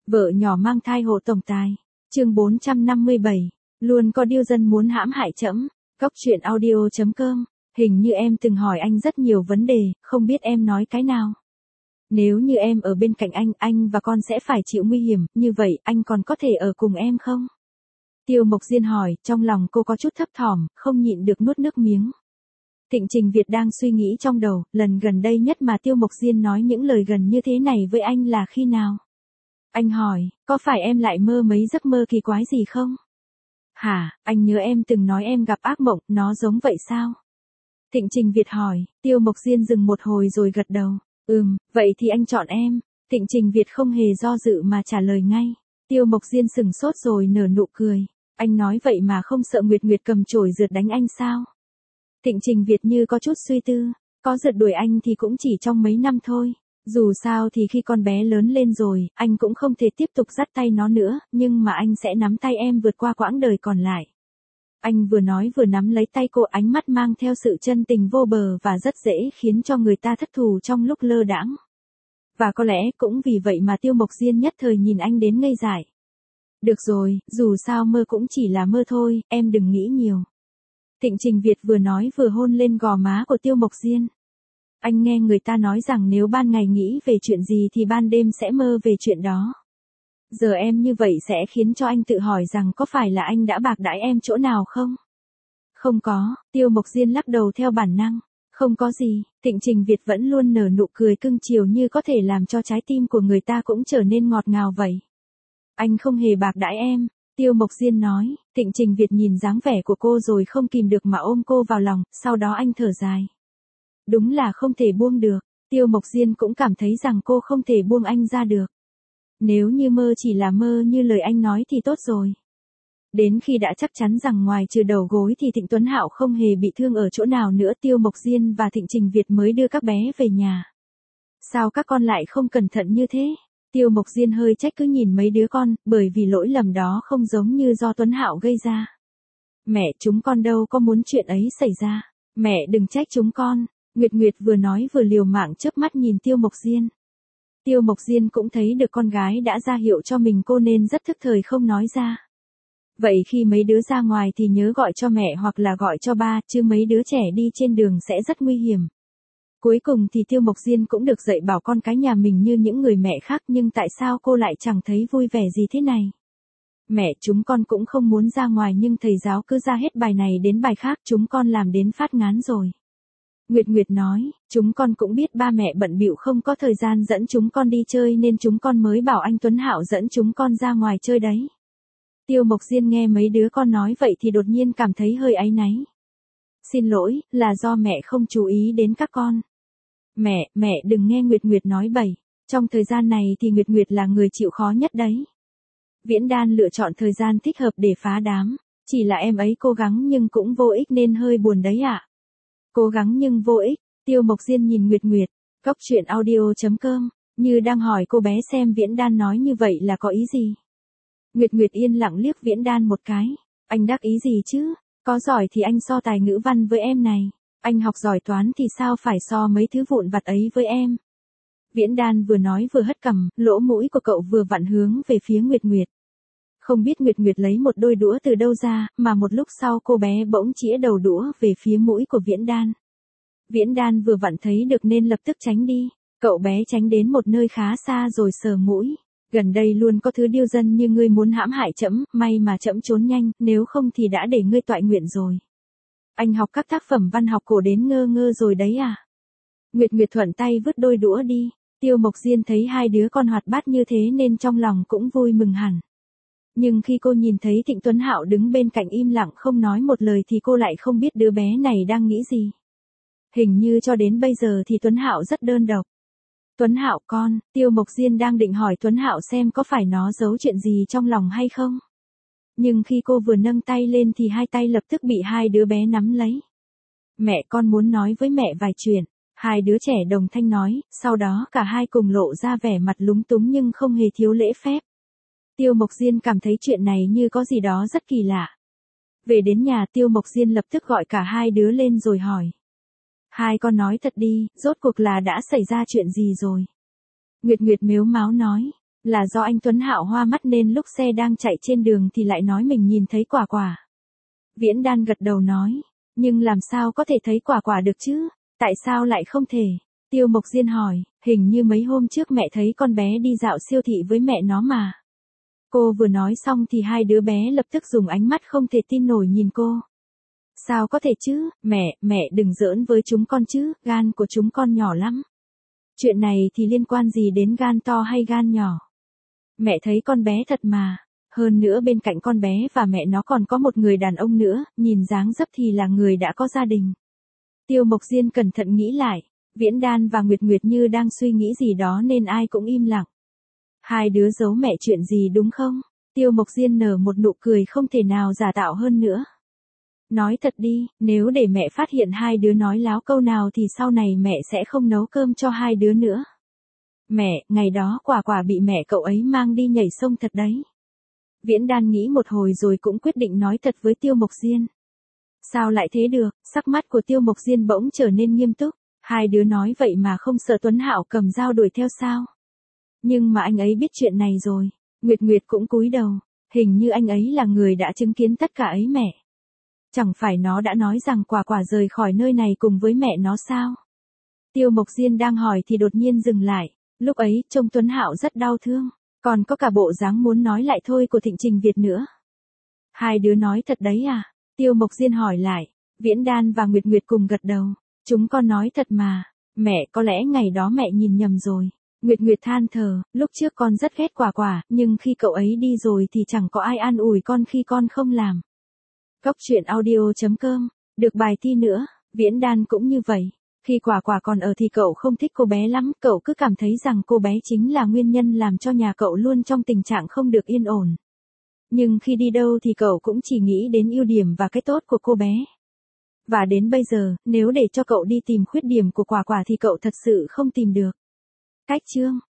Vợ nhỏ mang thai hộ tổng tài. Chương 457. Luôn có điêu dân muốn hãm hại trẫm. Góc truyện audio.com. Hình như em từng hỏi anh rất nhiều vấn đề, không biết em nói cái nào. Nếu như em ở bên cạnh anh và con sẽ phải chịu nguy hiểm, như vậy anh còn có thể ở cùng em không? Tiêu Mộc Diên hỏi, trong lòng cô có chút thấp thỏm, không nhịn được nuốt nước miếng. Thịnh Trình Việt đang suy nghĩ trong đầu, lần gần đây nhất mà Tiêu Mộc Diên nói những lời gần như thế này với anh là khi nào? Anh hỏi, có phải em lại mơ mấy giấc mơ kỳ quái gì không? Hả, anh nhớ em từng nói em gặp ác mộng, nó giống vậy sao? Thịnh Trình Việt hỏi, Tiêu Mộc Diên dừng một hồi rồi gật đầu. Vậy thì anh chọn em. Thịnh Trình Việt không hề do dự mà trả lời ngay. Tiêu Mộc Diên sừng sốt rồi nở nụ cười. Anh nói vậy mà không sợ Nguyệt Nguyệt cầm chổi rượt đánh anh sao? Thịnh Trình Việt như có chút suy tư. Có rượt đuổi anh thì cũng chỉ trong mấy năm thôi. Dù sao thì khi con bé lớn lên rồi, anh cũng không thể tiếp tục dắt tay nó nữa, nhưng mà anh sẽ nắm tay em vượt qua quãng đời còn lại. Anh vừa nói vừa nắm lấy tay cô, ánh mắt mang theo sự chân tình vô bờ và rất dễ khiến cho người ta thất thù trong lúc lơ đãng. Và có lẽ cũng vì vậy mà Tiêu Mộc Diên nhất thời nhìn anh đến ngây dại. Được rồi, dù sao mơ cũng chỉ là mơ thôi, em đừng nghĩ nhiều. Thịnh Trình Việt vừa nói vừa hôn lên gò má của Tiêu Mộc Diên. Anh nghe người ta nói rằng nếu ban ngày nghĩ về chuyện gì thì ban đêm sẽ mơ về chuyện đó. Giờ em như vậy sẽ khiến cho anh tự hỏi rằng có phải là anh đã bạc đãi em chỗ nào không? Không có, Tiêu Mộc Diên lắc đầu theo bản năng. Không có gì, Thịnh Trình Việt vẫn luôn nở nụ cười cưng chiều như có thể làm cho trái tim của người ta cũng trở nên ngọt ngào vậy. Anh không hề bạc đãi em, Tiêu Mộc Diên nói. Thịnh Trình Việt nhìn dáng vẻ của cô rồi không kìm được mà ôm cô vào lòng, sau đó anh thở dài. Đúng là không thể buông được, Tiêu Mộc Diên cũng cảm thấy rằng cô không thể buông anh ra được. Nếu như mơ chỉ là mơ như lời anh nói thì tốt rồi. Đến khi đã chắc chắn rằng ngoài trừ đầu gối thì Thịnh Tuấn Hạo không hề bị thương ở chỗ nào nữa, Tiêu Mộc Diên và Thịnh Trình Việt mới đưa các bé về nhà. Sao các con lại không cẩn thận như thế? Tiêu Mộc Diên hơi trách cứ nhìn mấy đứa con, bởi vì lỗi lầm đó không giống như do Tuấn Hạo gây ra. Mẹ, chúng con đâu có muốn chuyện ấy xảy ra. Mẹ đừng trách chúng con. Nguyệt Nguyệt vừa nói vừa liều mạng chớp mắt nhìn Tiêu Mộc Diên. Tiêu Mộc Diên cũng thấy được con gái đã ra hiệu cho mình cô nên rất thức thời không nói ra. Vậy khi mấy đứa ra ngoài thì nhớ gọi cho mẹ hoặc là gọi cho ba, chứ mấy đứa trẻ đi trên đường sẽ rất nguy hiểm. Cuối cùng thì Tiêu Mộc Diên cũng được dạy bảo con cái nhà mình như những người mẹ khác, nhưng tại sao cô lại chẳng thấy vui vẻ gì thế này? Mẹ, chúng con cũng không muốn ra ngoài nhưng thầy giáo cứ ra hết bài này đến bài khác, chúng con làm đến phát ngán rồi. Nguyệt Nguyệt nói, chúng con cũng biết ba mẹ bận bịu không có thời gian dẫn chúng con đi chơi nên chúng con mới bảo anh Tuấn Hạo dẫn chúng con ra ngoài chơi đấy. Tiêu Mộc Diên nghe mấy đứa con nói vậy thì đột nhiên cảm thấy hơi áy náy. Xin lỗi, là do mẹ không chú ý đến các con. Mẹ đừng nghe Nguyệt Nguyệt nói bậy. Trong thời gian này thì Nguyệt Nguyệt là người chịu khó nhất đấy. Viễn Đan lựa chọn thời gian thích hợp để phá đám. Chỉ là em ấy cố gắng nhưng cũng vô ích nên hơi buồn đấy ạ. Cố gắng nhưng vô ích, Tiêu Mộc Diên nhìn Nguyệt Nguyệt. Góc truyện audio.com, như đang hỏi cô bé xem Viễn Đan nói như vậy là có ý gì. Nguyệt Nguyệt yên lặng liếc Viễn Đan một cái. Anh đắc ý gì chứ? Có giỏi thì anh so tài ngữ văn với em này. Anh học giỏi toán thì sao phải so mấy thứ vụn vặt ấy với em. Viễn Đan vừa nói vừa hất cằm, lỗ mũi của cậu vừa vặn hướng về phía Nguyệt Nguyệt. Không biết Nguyệt Nguyệt lấy một đôi đũa từ đâu ra, mà một lúc sau cô bé bỗng chĩa đầu đũa về phía mũi của Viễn Đan. Viễn Đan vừa vặn thấy được nên lập tức tránh đi. Cậu bé tránh đến một nơi khá xa rồi sờ mũi. Gần đây luôn có thứ điêu dân như ngươi muốn hãm hại trẫm, may mà trẫm trốn nhanh, nếu không thì đã để ngươi toại nguyện rồi. Anh học các tác phẩm văn học cổ đến ngơ ngơ rồi đấy à? Nguyệt Nguyệt thuận tay vứt đôi đũa đi. Tiêu Mộc Diên thấy hai đứa con hoạt bát như thế nên trong lòng cũng vui mừng hẳn. Nhưng khi cô nhìn thấy Thịnh Tuấn Hạo đứng bên cạnh im lặng không nói một lời thì cô lại không biết đứa bé này đang nghĩ gì. Hình như cho đến bây giờ thì Tuấn Hạo rất đơn độc. Tuấn Hạo con, Tiêu Mộc Diên đang định hỏi Tuấn Hạo xem có phải nó giấu chuyện gì trong lòng hay không. Nhưng khi cô vừa nâng tay lên thì hai tay lập tức bị hai đứa bé nắm lấy. Mẹ, con muốn nói với mẹ vài chuyện. Hai đứa trẻ đồng thanh nói, sau đó cả hai cùng lộ ra vẻ mặt lúng túng nhưng không hề thiếu lễ phép. Tiêu Mộc Diên cảm thấy chuyện này như có gì đó rất kỳ lạ. Về đến nhà Tiêu Mộc Diên lập tức gọi cả hai đứa lên rồi hỏi. Hai con nói thật đi, rốt cuộc là đã xảy ra chuyện gì rồi? Nguyệt Nguyệt mếu máo nói. Là do anh Tuấn Hạo hoa mắt nên lúc xe đang chạy trên đường thì lại nói mình nhìn thấy quả quả. Viễn Đan gật đầu nói, nhưng làm sao có thể thấy quả quả được chứ, tại sao lại không thể? Tiêu Mộc Diên hỏi, hình như mấy hôm trước mẹ thấy con bé đi dạo siêu thị với mẹ nó mà. Cô vừa nói xong thì hai đứa bé lập tức dùng ánh mắt không thể tin nổi nhìn cô. Sao có thể chứ, mẹ đừng giỡn với chúng con chứ, gan của chúng con nhỏ lắm. Chuyện này thì liên quan gì đến gan to hay gan nhỏ? Mẹ thấy con bé thật mà. Hơn nữa bên cạnh con bé và mẹ nó còn có một người đàn ông nữa, nhìn dáng dấp thì là người đã có gia đình. Tiêu Mộc Diên cẩn thận nghĩ lại, Viễn Đan và Nguyệt Nguyệt như đang suy nghĩ gì đó nên ai cũng im lặng. Hai đứa giấu mẹ chuyện gì đúng không? Tiêu Mộc Diên nở một nụ cười không thể nào giả tạo hơn nữa. Nói thật đi, nếu để mẹ phát hiện hai đứa nói láo câu nào thì sau này mẹ sẽ không nấu cơm cho hai đứa nữa. Mẹ, ngày đó quả quả bị mẹ cậu ấy mang đi nhảy sông thật đấy. Viễn Đan nghĩ một hồi rồi cũng quyết định nói thật với Tiêu Mộc Diên. Sao lại thế được, sắc mắt của Tiêu Mộc Diên bỗng trở nên nghiêm túc. Hai đứa nói vậy mà không sợ Tuấn Hạo cầm dao đuổi theo sao? Nhưng mà anh ấy biết chuyện này rồi. Nguyệt Nguyệt cũng cúi đầu. Hình như anh ấy là người đã chứng kiến tất cả ấy mẹ. Chẳng phải nó đã nói rằng quả quả rời khỏi nơi này cùng với mẹ nó sao? Tiêu Mộc Diên đang hỏi thì đột nhiên dừng lại. Lúc ấy trông Tuấn Hạo rất đau thương. Còn có cả bộ dáng muốn nói lại thôi của Thịnh Trình Việt nữa. Hai đứa nói thật đấy à? Tiêu Mộc Diên hỏi lại. Viễn Đan và Nguyệt Nguyệt cùng gật đầu. Chúng con nói thật mà. Mẹ, có lẽ ngày đó mẹ nhìn nhầm rồi. Nguyệt Nguyệt than thở, lúc trước con rất ghét quả quả, nhưng khi cậu ấy đi rồi thì chẳng có ai an ủi con khi con không làm. Góc truyện audio.com, được bài thi nữa, Viễn Đan cũng như vậy. Khi quả quả còn ở thì cậu không thích cô bé lắm, cậu cứ cảm thấy rằng cô bé chính là nguyên nhân làm cho nhà cậu luôn trong tình trạng không được yên ổn. Nhưng khi đi đâu thì cậu cũng chỉ nghĩ đến ưu điểm và cái tốt của cô bé. Và đến bây giờ, nếu để cho cậu đi tìm khuyết điểm của quả quả thì cậu thật sự không tìm được. Cách chương